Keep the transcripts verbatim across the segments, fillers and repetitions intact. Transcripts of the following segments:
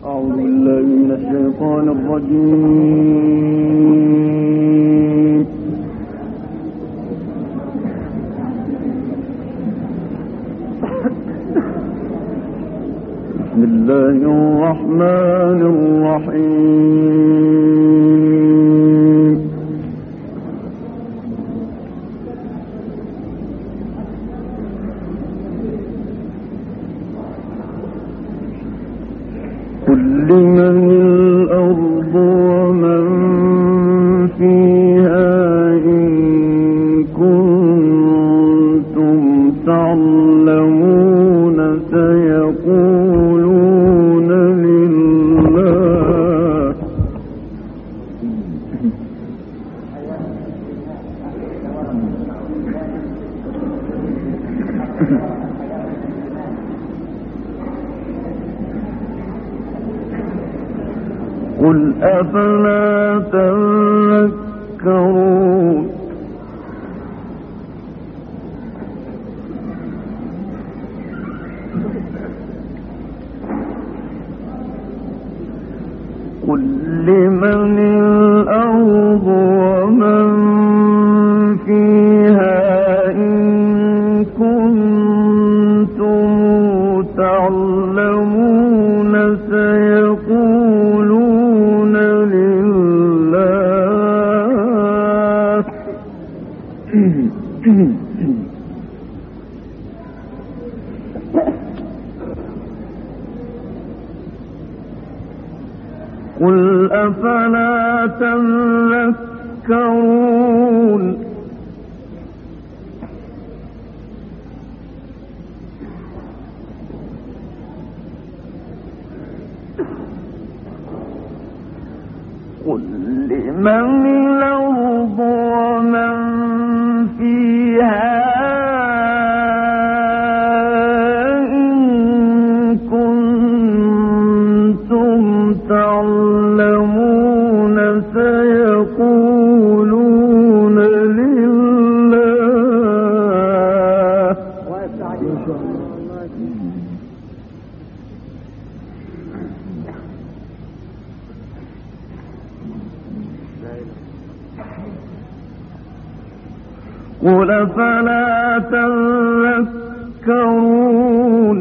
أعوذ بالله من الشيطان الرجيم. بسم الله الرحمن الرحيم. قل لمن الأرض ومن فيها إن كنتم تعلمون سيقولون لله. قل أفلا تذكرون. قل لمن الأرض ومن فيها إن كنتم تعلمون سيقولون لله. قل أفلا تذكرون. قل لمن الأرض ومن فيها إن كنتم تعلمون سيقولون لله. قل أفلا تذكرون.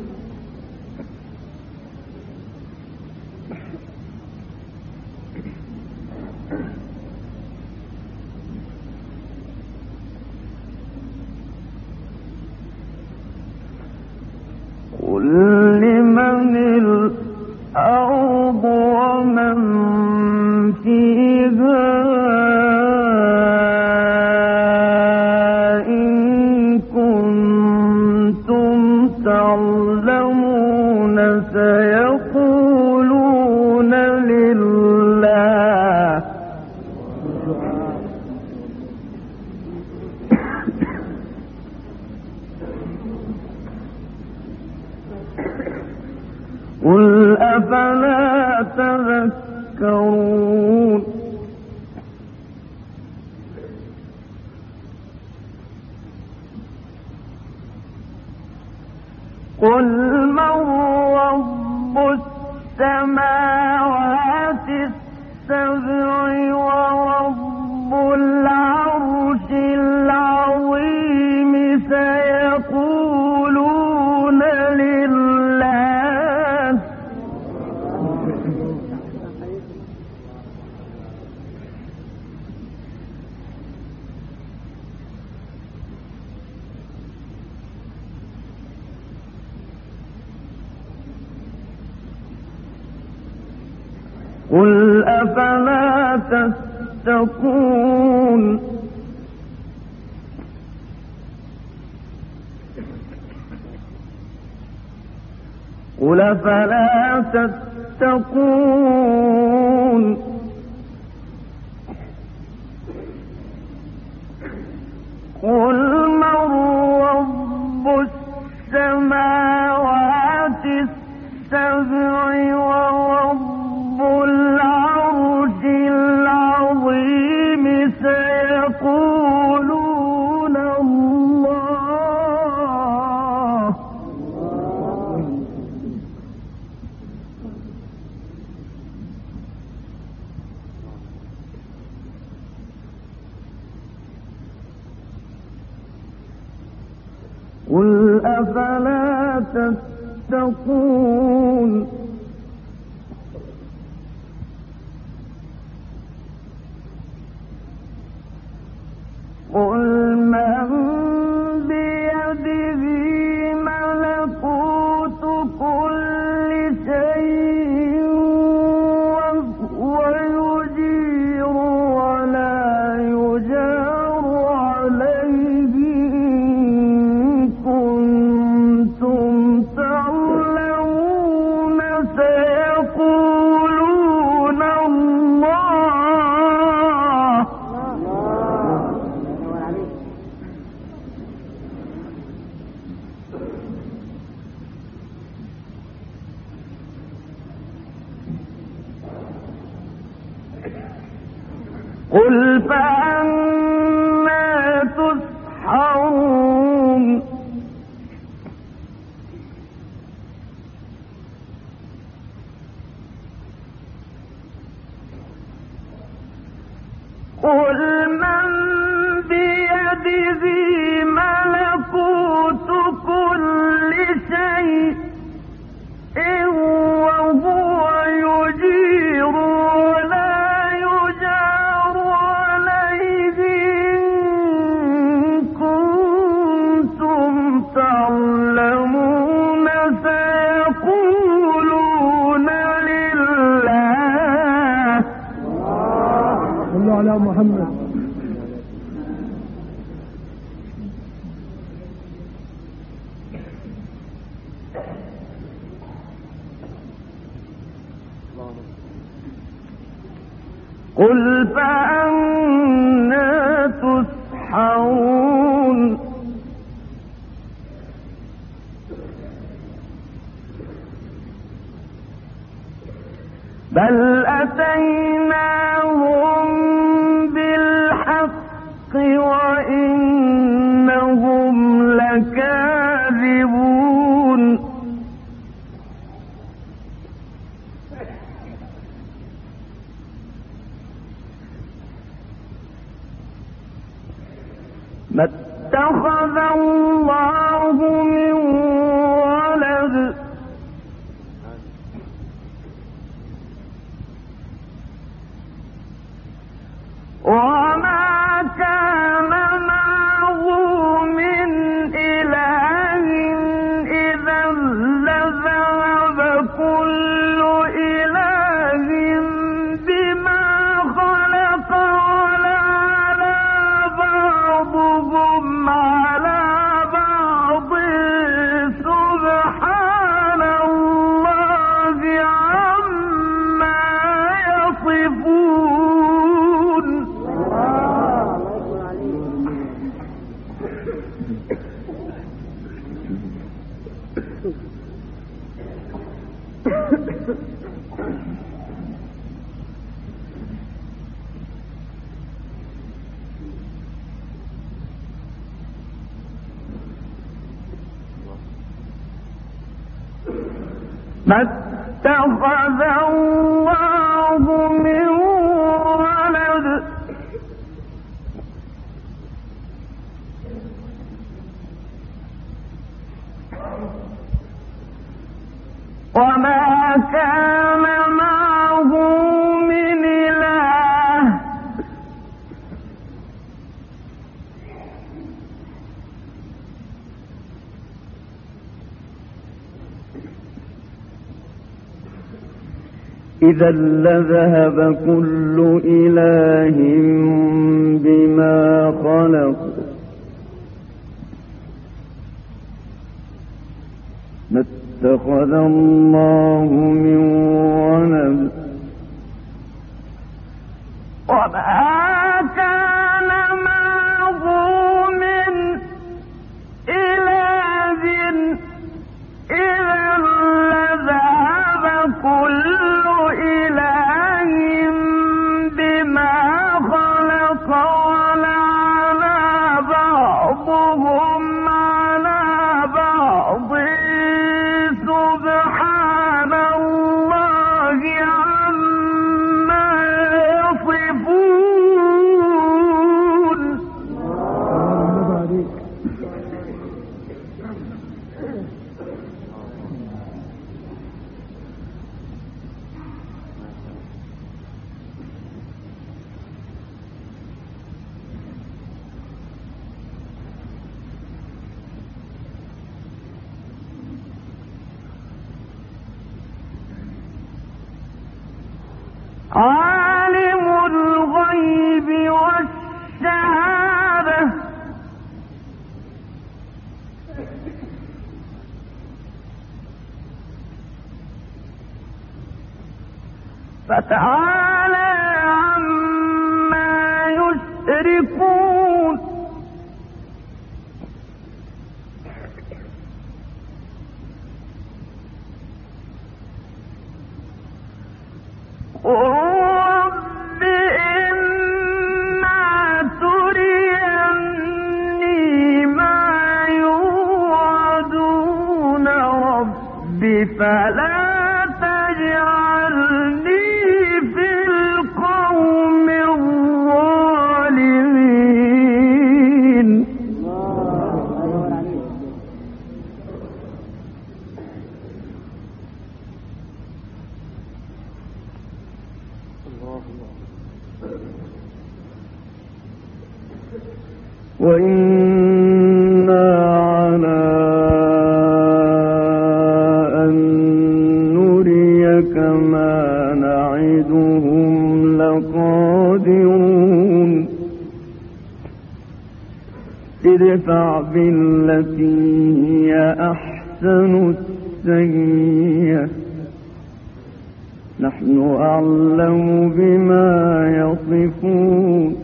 قل لمن الأرض ومن فيها إن كنتم تعلمون سيقولون لله. قل أفلا تذكرون. قل من رب السماوات السبع ورب العرش العظيم سيقولون لله. قل أفلا تتقون. قل أفلا تتقون. قل من رب السماوات السبع ورب العرش العظيم سيقولون الله. أفلا تتقون قل من بيده ملكوت كل شيء وهو يجير ولا يجار عليه إن كنتم تعلمون سيقولون الله قل فأنا تسحرون قل من بيده ملكوت كل شيء وهو يجير ولا يجار عليه إن كنتم تعلمون سيقولون لله صلوا على محمد. قل فأنا تسحرون بل أتيناهم بالحق وإنهم لكاذبون ما اتخذ الله من ولد وما كان معه من إله إذا لذهب كل إله بما خلق ولعلى بعضهم على بعض سبحان الله عما يصفون ما اتخذ الله من ولد وما كان معه من إله إذا لذهب كل إله بما خلق ما اتخذ الله من ولد وما كان معه من إله إذا لذهب كل إله بما خلق ولعلى بعضهم على بعض سبحان الله عما يصفون عالم الغيب والشهادة فتعالى عما يشركون رب إما تريني ما يوعدون رب فلا تجعلني في القوم الظالمين. وإنا على أن نريك ما نعدهم لقادرون ادفع بالتي هي أحسن السيئة نحن أعلم بما يصفون.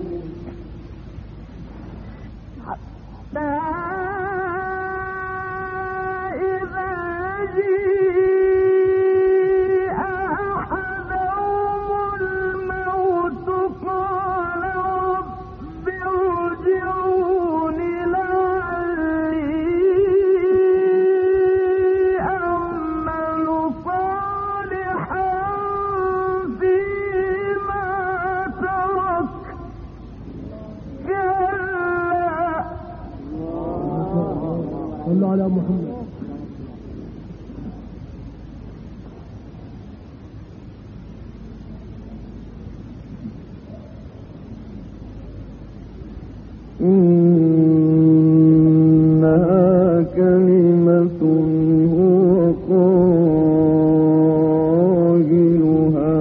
صلوا على محمد. إنها كلمة هو قائلها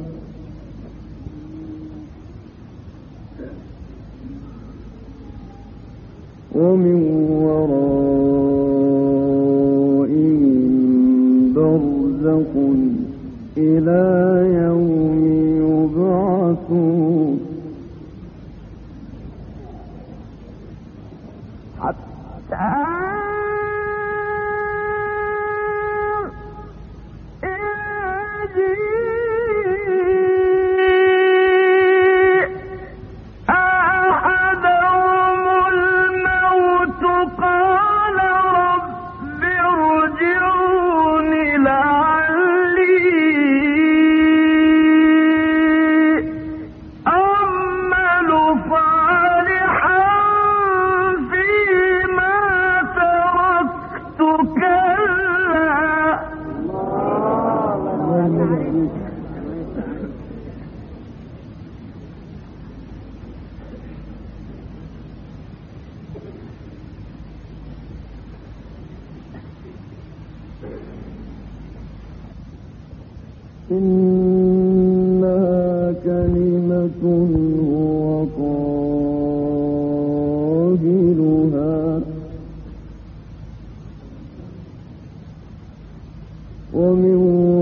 ومن ورائهم برزخ إلى يوم يبعثون. حتى إنها كلمة هو قائلها ومن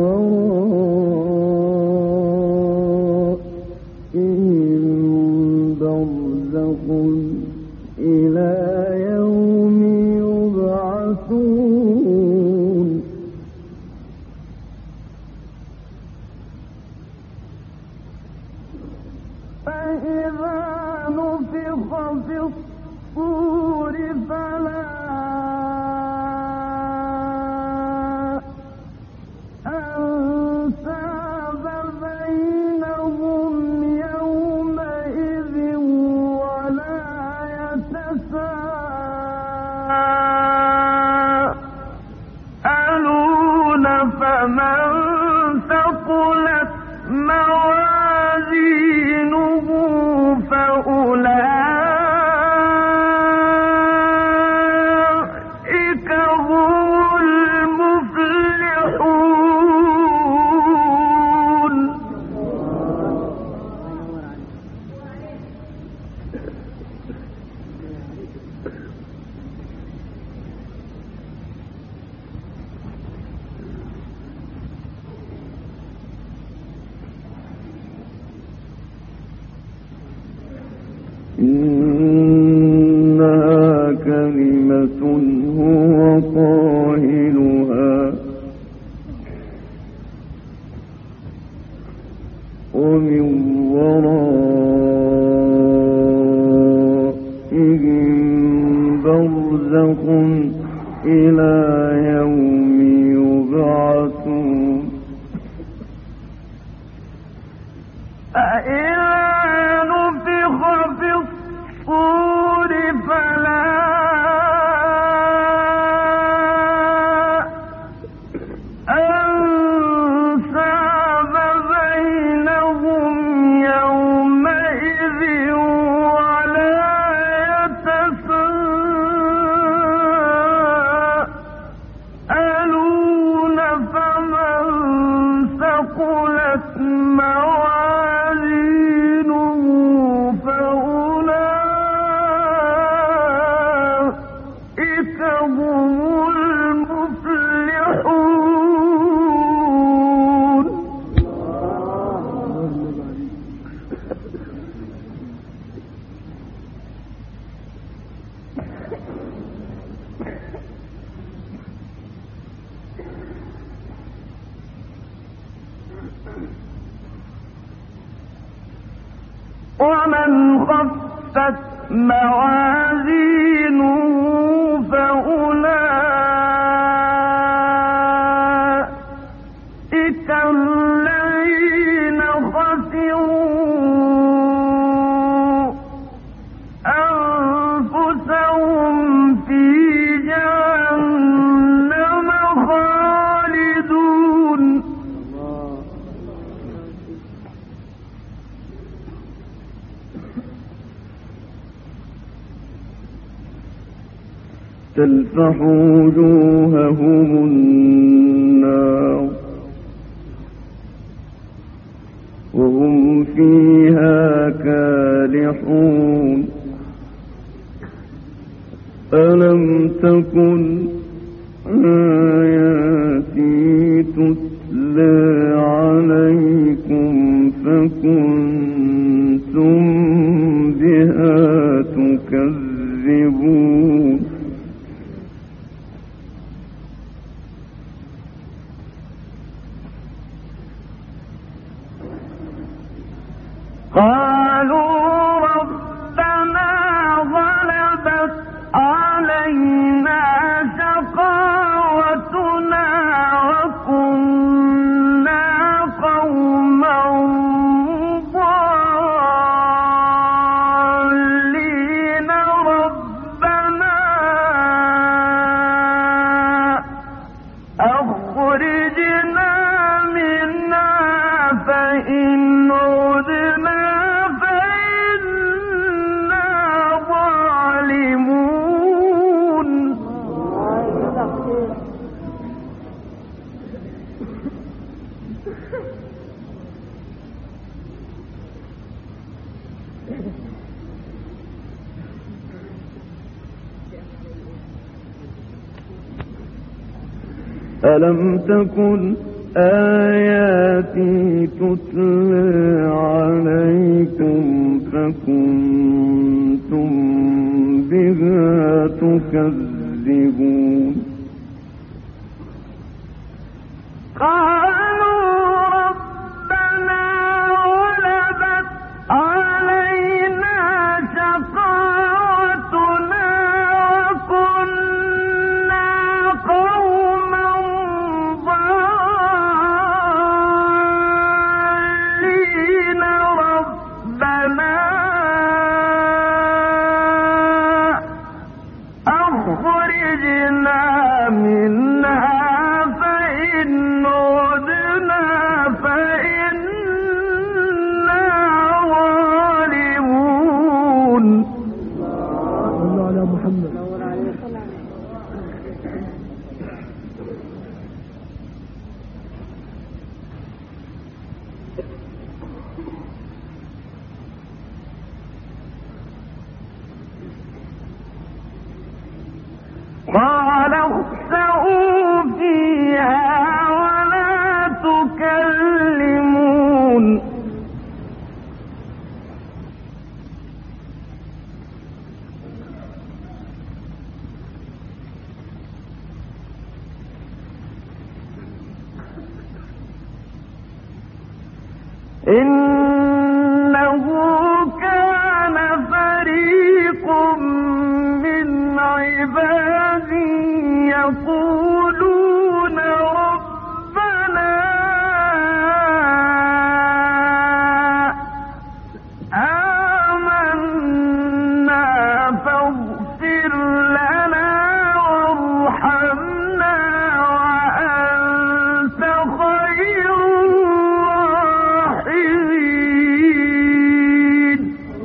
ورائهم برزخ إلى يوم يبعثون. فإذا نفخ في الصور فلا أنساب بينهم يومئذ ولا يتساءلون فمن ثقلت موازينه فأولئك هم المفلحون. إنها كلمة هو قائلها ومن ورائهم برزخ إلى يوم يبعثون فإذا نفخ في الصور فلا أنساب بينهم يومئذ ولا يتساءلون فمن ثقلت موازينه فأولئك هم المفلحون. ومن خفت موازينه فأولئك الذين خسروا أنفسهم في جهنم خالدون. تلفح وجوههم النار وهم فيها كالحون. ألم تكن آياتي تتلى عليكم فكنتم بها تكذبون. قالوا ربنا غلبت علينا شقاوتنا وكنا قوما ضالين ربنا أخرجنا منها فإن عدنا ألم تكن آياتي تتلى عليكم فكنتم بها تكذبون. قالوا ربنا غلبت علينا شقاوتنا وكنا قوما ضالين ربنا أخرجنا منها فإن عدنا فإنا ظالمون. صلوا على محمد. قال اخسئوا فيها ولا تكلمون. إنه كان فريق من عبادي يقولون ربنا آمنا فاغفر لنا وارحمنا وأنت خير الراحمين.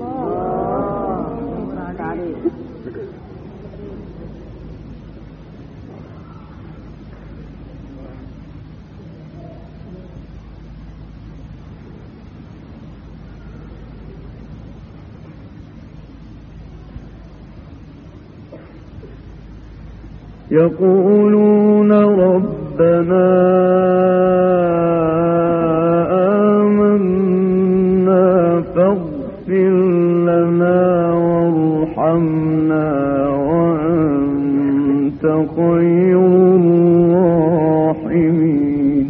يقولون ربنا آمنا فاغفر لنا وارحمنا وأنت خير الراحمين.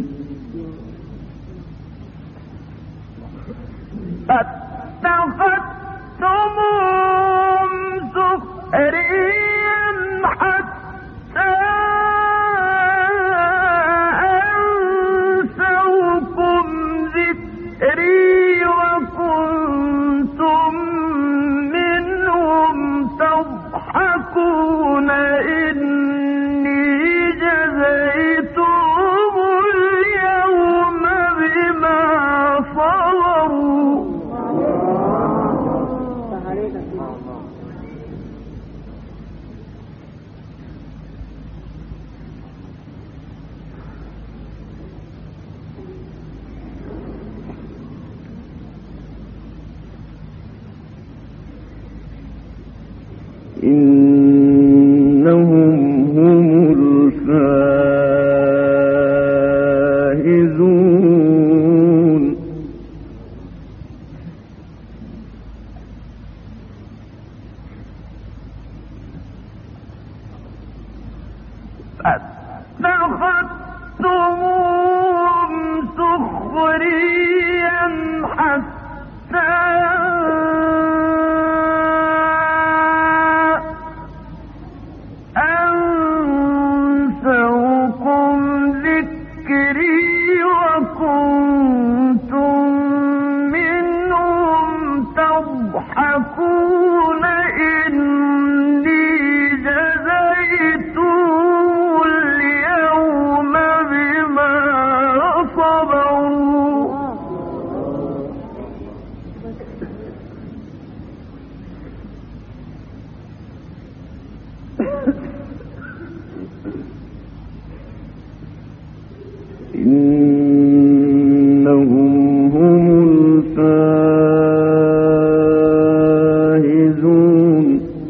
اتخذتموهم سخريا حتى أنسوكم ذكري وكنتم منهم تضحكون. إني جزيتهم اليوم بما صبروا إنهم هم الفائزون. اتخذتموهم سخريا حتى أنسوكم ذكري وكنتم منهم تضحكون. إني جزيتهم اليوم بما صبروا إنهم هم الفائزون.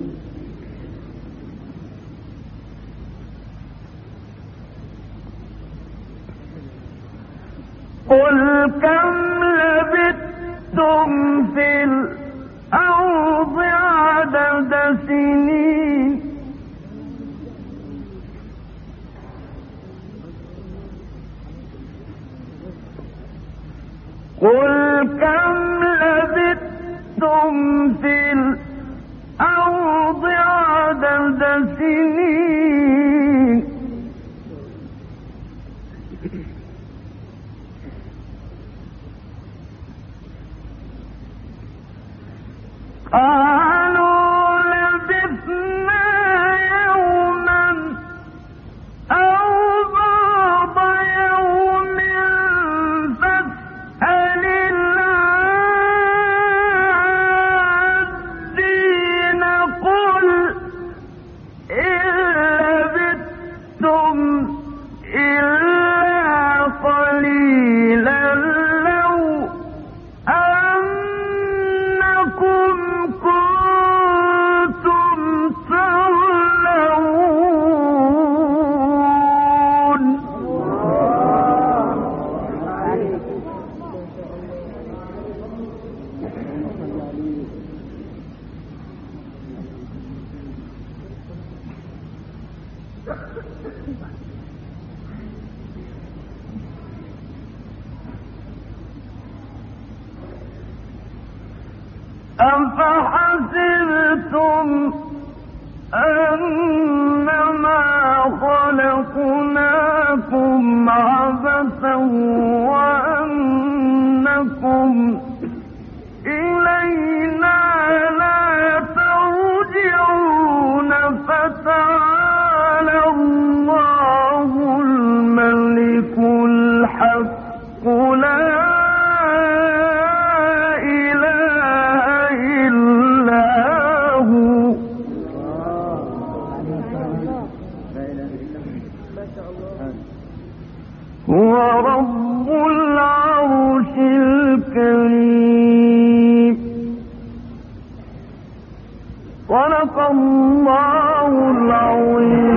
قل كم لبثتم في الأرض عدد سنين قل كم لبثتم في الأرض عدد سنين قالوا لبثنا يوما أو بعض يوم فاسأل العادين. قل إن لبثتم إلا قليلا لو أنكم كنتم أفحسبتم أنما خلقناكم عبثا وأنكم إلينا لا ترجعون فتعالى الله الملك الحق لا هو رب العرش الكريم. صدق الله العظيم.